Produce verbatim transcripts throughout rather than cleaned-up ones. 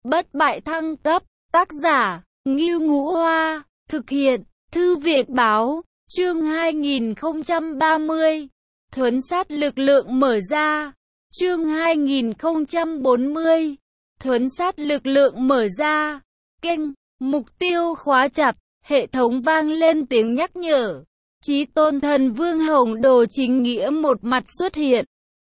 bất bại thăng cấp, tác giả, Ngưu Ngũ Hoa, thực hiện, Thư viện báo, chương hai nghìn không trăm ba mươi, thuấn sát lực lượng mở ra, chương hai nghìn không trăm bốn mươi, thuấn sát lực lượng mở ra, kênh, mục tiêu khóa chặt, hệ thống vang lên tiếng nhắc nhở, Chí Tôn Thần Vương Hồng Đồ chính nghĩa một mặt xuất hiện.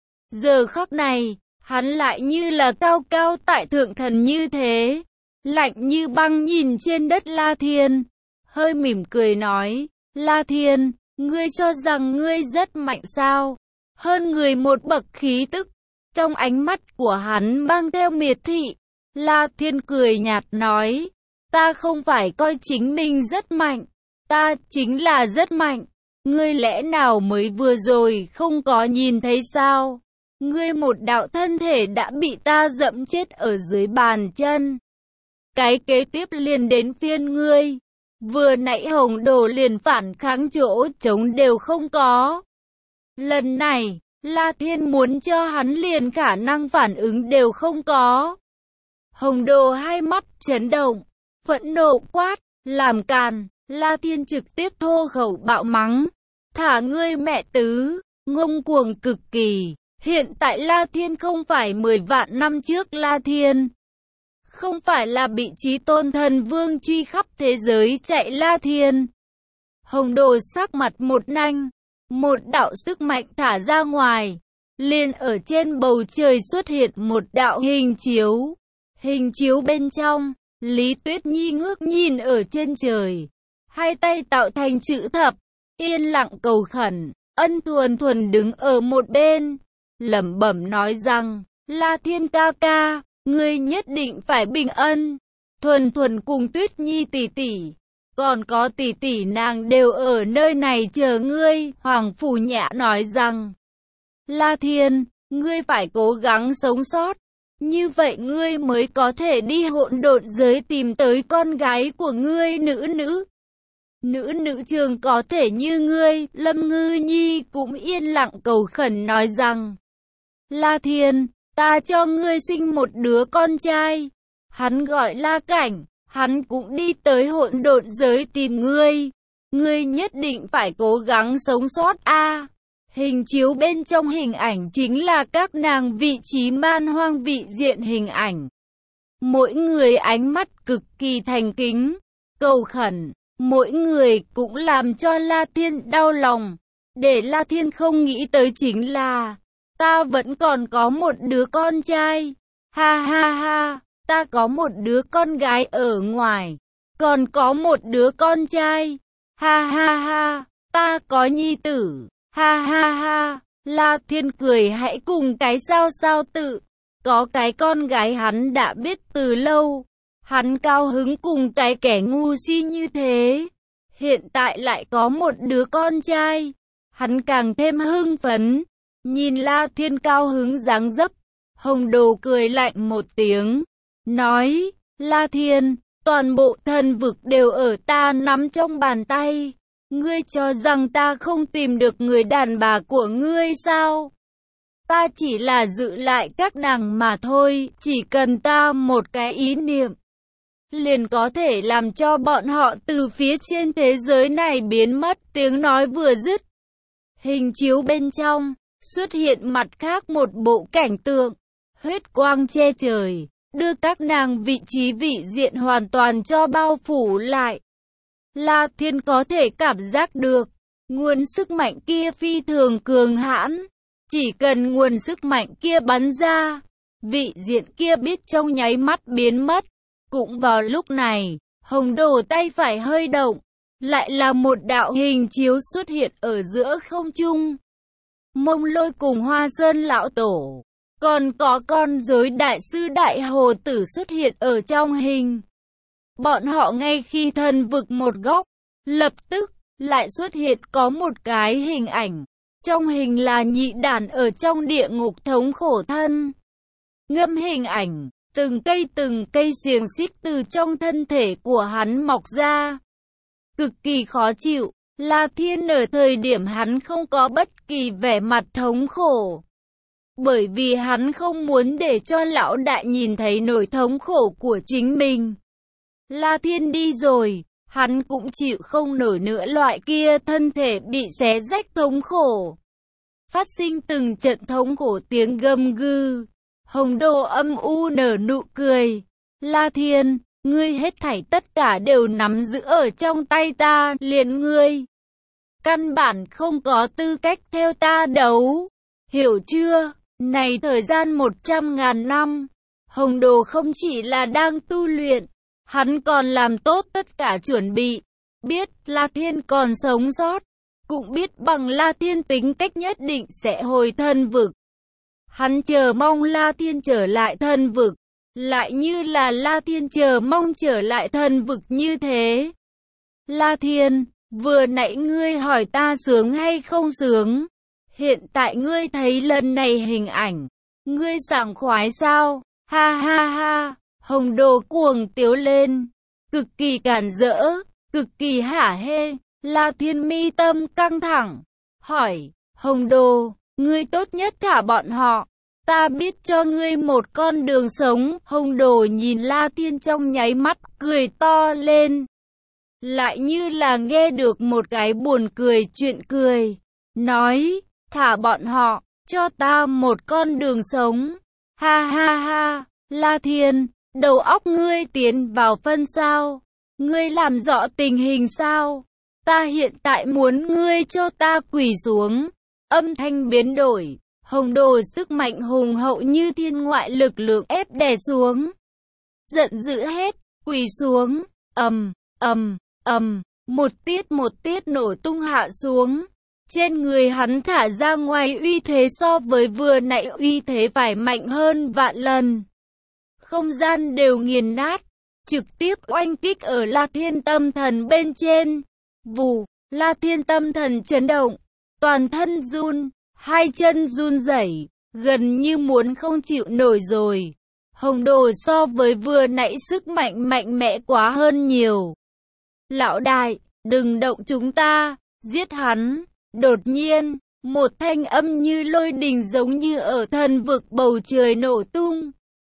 Giờ khắc này, hắn lại như là cao cao tại thượng thần như thế, lạnh như băng nhìn trên đất La Thiên, hơi mỉm cười nói, La Thiên, ngươi cho rằng ngươi rất mạnh sao? Hơn người một bậc khí tức, trong ánh mắt của hắn mang theo miệt thị. La Thiên cười nhạt nói, ta không phải coi chính mình rất mạnh, ta chính là rất mạnh. Ngươi lẽ nào mới vừa rồi không có nhìn thấy sao? Ngươi một đạo thân thể đã bị ta dẫm chết ở dưới bàn chân. Cái kế tiếp liền đến phiên ngươi. Vừa nãy Hồng Đồ liền phản kháng chỗ trống đều không có. Lần này, La Thiên muốn cho hắn liền khả năng phản ứng đều không có. Hồng Đồ hai mắt chấn động, phẫn nộ quát, làm càn. La Thiên trực tiếp thô khẩu bạo mắng, thả ngươi mẹ tứ, ngông cuồng cực kỳ. Hiện tại La Thiên không phải mười vạn năm trước La Thiên. Không phải là bị Chí Tôn Thần Vương truy khắp thế giới chạy La Thiên. Hồng Đồ sắc mặt một nanh, một đạo sức mạnh thả ra ngoài, liền ở trên bầu trời xuất hiện một đạo hình chiếu. Hình chiếu bên trong, Lý Tuyết Nhi ngước nhìn ở trên trời, hai tay tạo thành chữ thập, yên lặng cầu khẩn. Ân Thuần Thuần đứng ở một bên, lẩm bẩm nói rằng, La Thiên ca ca, ngươi nhất định phải bình ân. Thuần Thuần cùng Tuyết Nhi tỷ tỷ, còn có tỷ tỷ nàng đều ở nơi này chờ ngươi. Hoàng Phủ Nhã nói rằng, La Thiên, ngươi phải cố gắng sống sót, như vậy ngươi mới có thể đi hỗn độn giới tìm tới con gái của ngươi. Nữ nữ Nữ nữ trường có thể như ngươi. Lâm Ngư Nhi cũng yên lặng cầu khẩn nói rằng, La Thiên, ta cho ngươi sinh một đứa con trai. Hắn gọi La Cảnh, hắn cũng đi tới hỗn độn giới tìm ngươi. Ngươi nhất định phải cố gắng sống sót a. Hình chiếu bên trong hình ảnh chính là các nàng vị trí man hoang vị diện hình ảnh. Mỗi người ánh mắt cực kỳ thành kính, cầu khẩn. Mỗi người cũng làm cho La Thiên đau lòng. Để La Thiên không nghĩ tới chính là, ta vẫn còn có một đứa con trai. Ha ha ha, ta có một đứa con gái ở ngoài, còn có một đứa con trai. Ha ha ha, ta có nhi tử. Ha ha ha, La Thiên cười hãy cùng cái sao sao tự. Có cái con gái hắn đã biết từ lâu. Hắn cao hứng cùng cái kẻ ngu si như thế. Hiện tại lại có một đứa con trai. Hắn càng thêm hưng phấn. Nhìn La Thiên cao hứng dáng dấp, Hồng Đồ cười lạnh một tiếng, nói, La Thiên, toàn bộ thần vực đều ở ta nắm trong bàn tay. Ngươi cho rằng ta không tìm được người đàn bà của ngươi sao? Ta chỉ là giữ lại các nàng mà thôi, chỉ cần ta một cái ý niệm, liền có thể làm cho bọn họ từ phía trên thế giới này biến mất. Tiếng nói vừa dứt, hình chiếu bên trong xuất hiện mặt khác một bộ cảnh tượng, huyết quang che trời, đưa các nàng vị trí vị diện hoàn toàn cho bao phủ lại. La Thiên có thể cảm giác được, nguồn sức mạnh kia phi thường cường hãn, chỉ cần nguồn sức mạnh kia bắn ra, vị diện kia biết trong nháy mắt biến mất. Cũng vào lúc này, Hồng Đồ tay phải hơi động, lại là một đạo hình chiếu xuất hiện ở giữa không trung. Mông Lôi cùng Hoa Sơn lão tổ, còn có con rối đại sư Đại Hồ Tử xuất hiện ở trong hình. Bọn họ ngay khi thần vực một góc, lập tức lại xuất hiện có một cái hình ảnh. Trong hình là nhị đàn ở trong địa ngục thống khổ thân. Ngâm hình ảnh, từng cây từng cây xiềng xích từ trong thân thể của hắn mọc ra. Cực kỳ khó chịu. La Thiên ở thời điểm hắn không có bất kỳ vẻ mặt thống khổ. bởi vì hắn không muốn để cho lão đại nhìn thấy nỗi thống khổ của chính mình. La Thiên đi rồi, hắn cũng chịu không nổi nữa loại kia thân thể bị xé rách thống khổ. Phát sinh từng trận thống khổ tiếng gầm gừ. Hồng Đồ âm u nở nụ cười. La Thiên, ngươi hết thảy tất cả đều nắm giữ ở trong tay ta, liền ngươi. Căn bản không có tư cách theo ta đấu. Hiểu chưa? Này thời gian một trăm ngàn năm, Hồng Đồ không chỉ là đang tu luyện, hắn còn làm tốt tất cả chuẩn bị. Biết La Thiên còn sống sót, cũng biết bằng La Thiên tính cách nhất định sẽ hồi thân vực. Hắn chờ mong La Thiên trở lại thân vực, lại như là La Thiên chờ mong trở lại thân vực như thế. La Thiên, vừa nãy ngươi hỏi ta sướng hay không sướng? Hiện tại ngươi thấy lần này hình ảnh, ngươi sảng khoái sao? Ha ha ha, Hồng Đồ cuồng tiếu lên, cực kỳ cản rỡ, cực kỳ hả hê. La Thiên mi tâm căng thẳng, hỏi, Hồng Đồ, ngươi tốt nhất thả bọn họ, ta biết cho ngươi một con đường sống. Hồng Đồ nhìn La Thiên trong nháy mắt, cười to lên, lại như là nghe được một cái buồn cười chuyện cười, nói, thả bọn họ, cho ta một con đường sống. Ha ha ha, La Thiên, đầu óc ngươi tiến vào phân sao? Ngươi làm rõ tình hình sao? Ta hiện tại muốn ngươi cho ta quỳ xuống. Âm thanh biến đổi, Hồng Đồ sức mạnh hùng hậu như thiên ngoại lực lượng ép đè xuống. Giận dữ hết, quỳ xuống, ầm, ầm, ầm, một tiết một tiết nổ tung hạ xuống. Trên người hắn thả ra ngoài uy thế so với vừa nãy uy thế phải mạnh hơn vạn lần. Không gian đều nghiền nát, trực tiếp oanh kích ở La Thiên tâm thần bên trên. Vù, La Thiên tâm thần chấn động, toàn thân run, hai chân run rẩy, gần như muốn không chịu nổi rồi. Hồng Đồ so với vừa nãy sức mạnh mạnh mẽ quá hơn nhiều. Lão đại, đừng động chúng ta, giết hắn. Đột nhiên, một thanh âm như lôi đình giống như ở thần vực bầu trời nổ tung.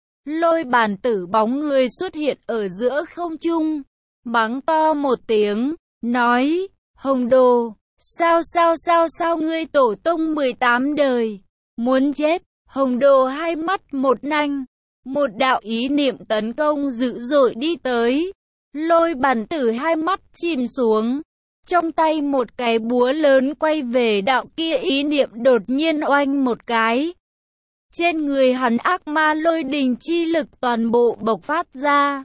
Lôi bàn tử bóng người xuất hiện ở giữa không trung, mắng to một tiếng, nói, Hồng Đồ, sao sao sao sao ngươi tổ tông mười tám đời, muốn chết. Hồng Đồ hai mắt một nanh, một đạo ý niệm tấn công dữ dội đi tới. Lôi bàn tử hai mắt chìm xuống, trong tay một cái búa lớn quay về đạo kia ý niệm đột nhiên oanh một cái. Trên người hắn ác ma lôi đình chi lực toàn bộ bộc phát ra.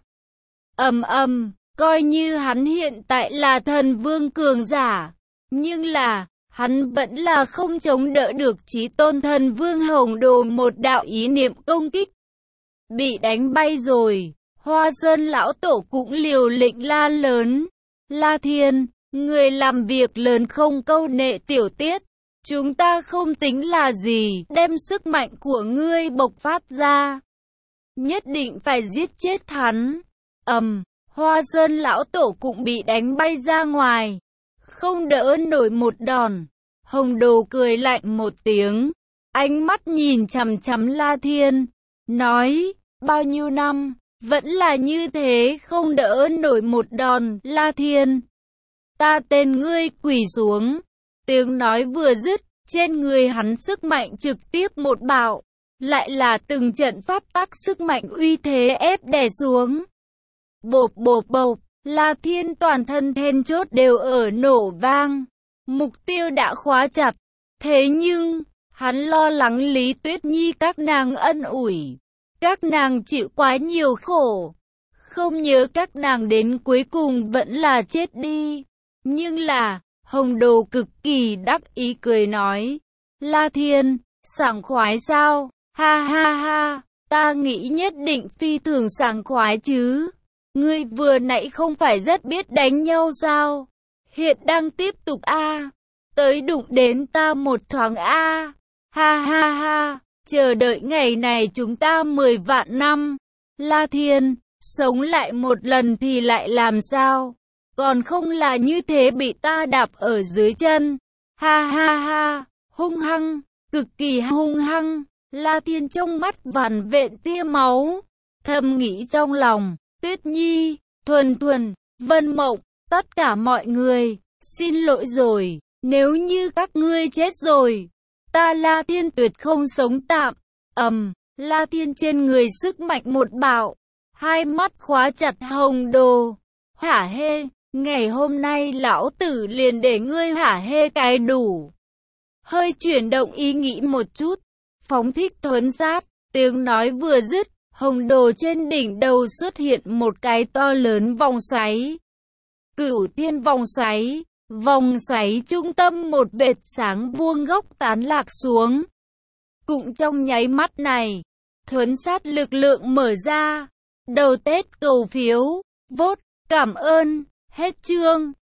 Ầm ầm, coi như hắn hiện tại là thần vương cường giả, nhưng là, hắn vẫn là không chống đỡ được chí tôn thần vương Hồng Đồ một đạo ý niệm công kích. Bị đánh bay rồi, Hoa Sơn lão tổ cũng liều lĩnh la lớn. La Thiên, người làm việc lớn không câu nệ tiểu tiết. Chúng ta không tính là gì, đem sức mạnh của ngươi bộc phát ra. Nhất định phải giết chết hắn. Ầm, um, Hoa Sơn lão tổ cũng bị đánh bay ra ngoài. Không đỡ nổi một đòn. Hồng Đồ cười lạnh một tiếng. Ánh mắt nhìn chằm chằm La Thiên. Nói, bao nhiêu năm, vẫn là như thế không đỡ nổi một đòn. La Thiên, ta tên ngươi quỳ xuống. Tiếng nói vừa dứt, trên người hắn sức mạnh trực tiếp một bạo, lại là từng trận pháp tắc sức mạnh uy thế ép đè xuống. Bộp bộp bộp, La Thiên toàn thân then chốt đều ở nổ vang, mục tiêu đã khóa chặt. Thế nhưng, hắn lo lắng Lý Tuyết Nhi các nàng ân ủi, các nàng chịu quá nhiều khổ, không nhớ các nàng đến cuối cùng vẫn là chết đi. Nhưng là, Hồng Đồ cực kỳ đắc ý cười nói, La Thiên, sảng khoái sao? Ha ha ha, ta nghĩ nhất định phi thường sảng khoái chứ. Ngươi vừa nãy không phải rất biết đánh nhau sao? Hiện đang tiếp tục a, à? Tới đụng đến ta một thoáng a. À? Ha ha ha, chờ đợi ngày này chúng ta mười vạn năm. La Thiên, sống lại một lần thì lại làm sao? Còn không là như thế bị ta đạp ở dưới chân. Ha ha ha, hung hăng, cực kỳ hung hăng. La Thiên trong mắt vằn vện tia máu, thầm nghĩ trong lòng, Tuyết Nhi, Thuần Thuần, Vân Mộng, tất cả mọi người, xin lỗi rồi, nếu như các ngươi chết rồi, ta La Thiên tuyệt không sống tạm. Ầm, La Thiên trên người sức mạnh một bạo, hai mắt khóa chặt Hồng Đồ. Hả hê, ngày hôm nay lão tử liền để ngươi hả hê cái đủ. Hơi chuyển động ý nghĩ một chút, phóng thích thuấn sát, tiếng nói vừa dứt, Hồng Đồ trên đỉnh đầu xuất hiện một cái to lớn vòng xoáy. Cửu thiên vòng xoáy, vòng xoáy trung tâm một vệt sáng vuông góc tán lạc xuống. Cũng trong nháy mắt này, thuấn sát lực lượng mở ra. Đầu Tết cầu phiếu, vote, cảm ơn, hết chương.